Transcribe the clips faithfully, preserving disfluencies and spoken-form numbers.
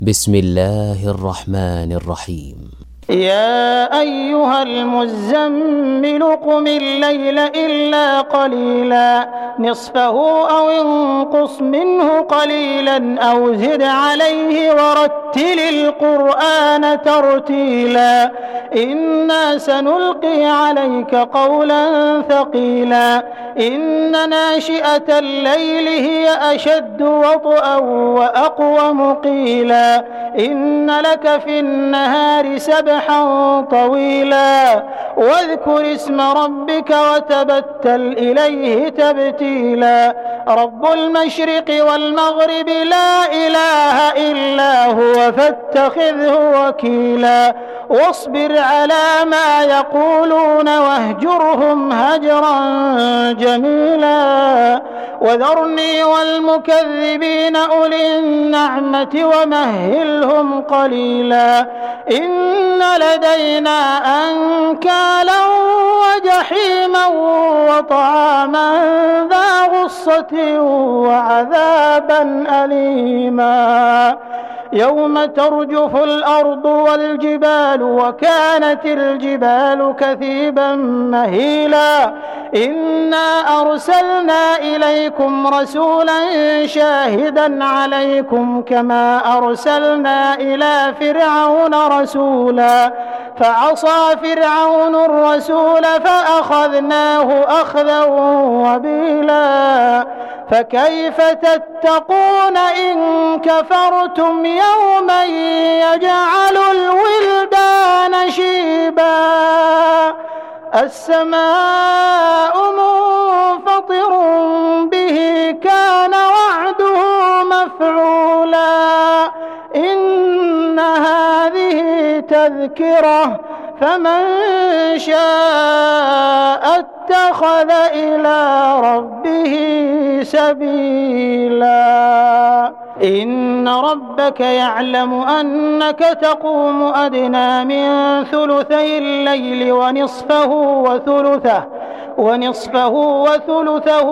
بسم الله الرحمن الرحيم. يا أيها المزمل قم الليل إلا قليلا نصفه أو انقص منه قليلا أو زد عليه ورتل القرآن ترتيلا إنا سنلقي عليك قولا ثقيلا إن ناشئة الليل هي أشد وطئا وأقوم قيلا إن لك في النهار سبحا طويلا واذكر اسم ربك وتبتل إليه تبتيلا رب المشرق والمغرب لا إله إلا هو فاتخذه وكيلا واصبر على ما يقولون واهجرهم هجرا جميلا وذرني والمكذبين أولي النعمة ومهلهم قليلا إن لدينا أنكالا وجحيما وطعاما ذا غصة وعذابا أليما يوم ترجف الأرض والجبال وكانت الجبال كثيبا مهيلا إنا أرسلنا إليكم رسولا شاهدا عليكم كما أرسلنا إلى فرعون رسولا فعصى فرعون الرسول فأخذناه أخذا وبيلا فكيف تتقون إن كفرتم يوما يجعل الولدان شيبا السماء منفطر به كان وعده مفعولا إن هذه تذكرة فمن شاء اتخذ إلى ربه سبيلا إن ربك يعلم أنك تقوم أدنى من ثلثي الليل ونصفه وثلثه ونصفه وثلثه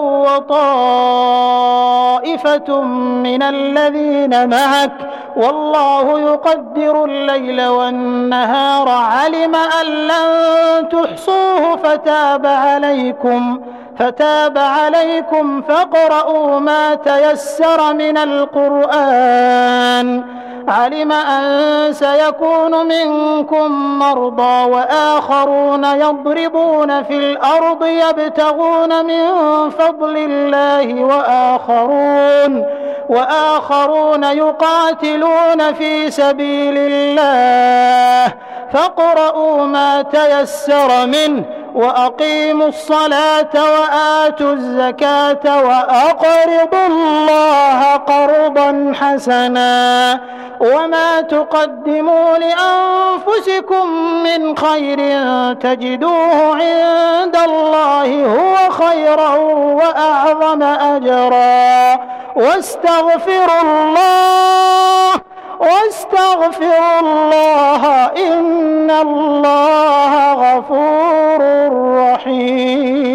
وطائفة من الذين معك والله يقدر الليل والنهار علم أن لن تحصوه فتاب عليكم فتاب عليكم فاقرؤوا ما تيسر من القرآن علم أن سيكون منكم مرضى وآخرون يضربون في الأرض يبتغون من فضل الله وآخرون وآخرون يقاتلون في سبيل الله فاقرؤوا ما تيسر منه وأقيموا الصلاة وآتوا الزكاة وأقرضوا الله قرضا حسنا وما تقدموا لأنفسكم من خير تجدوه عند الله هو خيرا وأعظم أجرا واستغفروا الله واستغفروا الله إن الله غفور رحيم.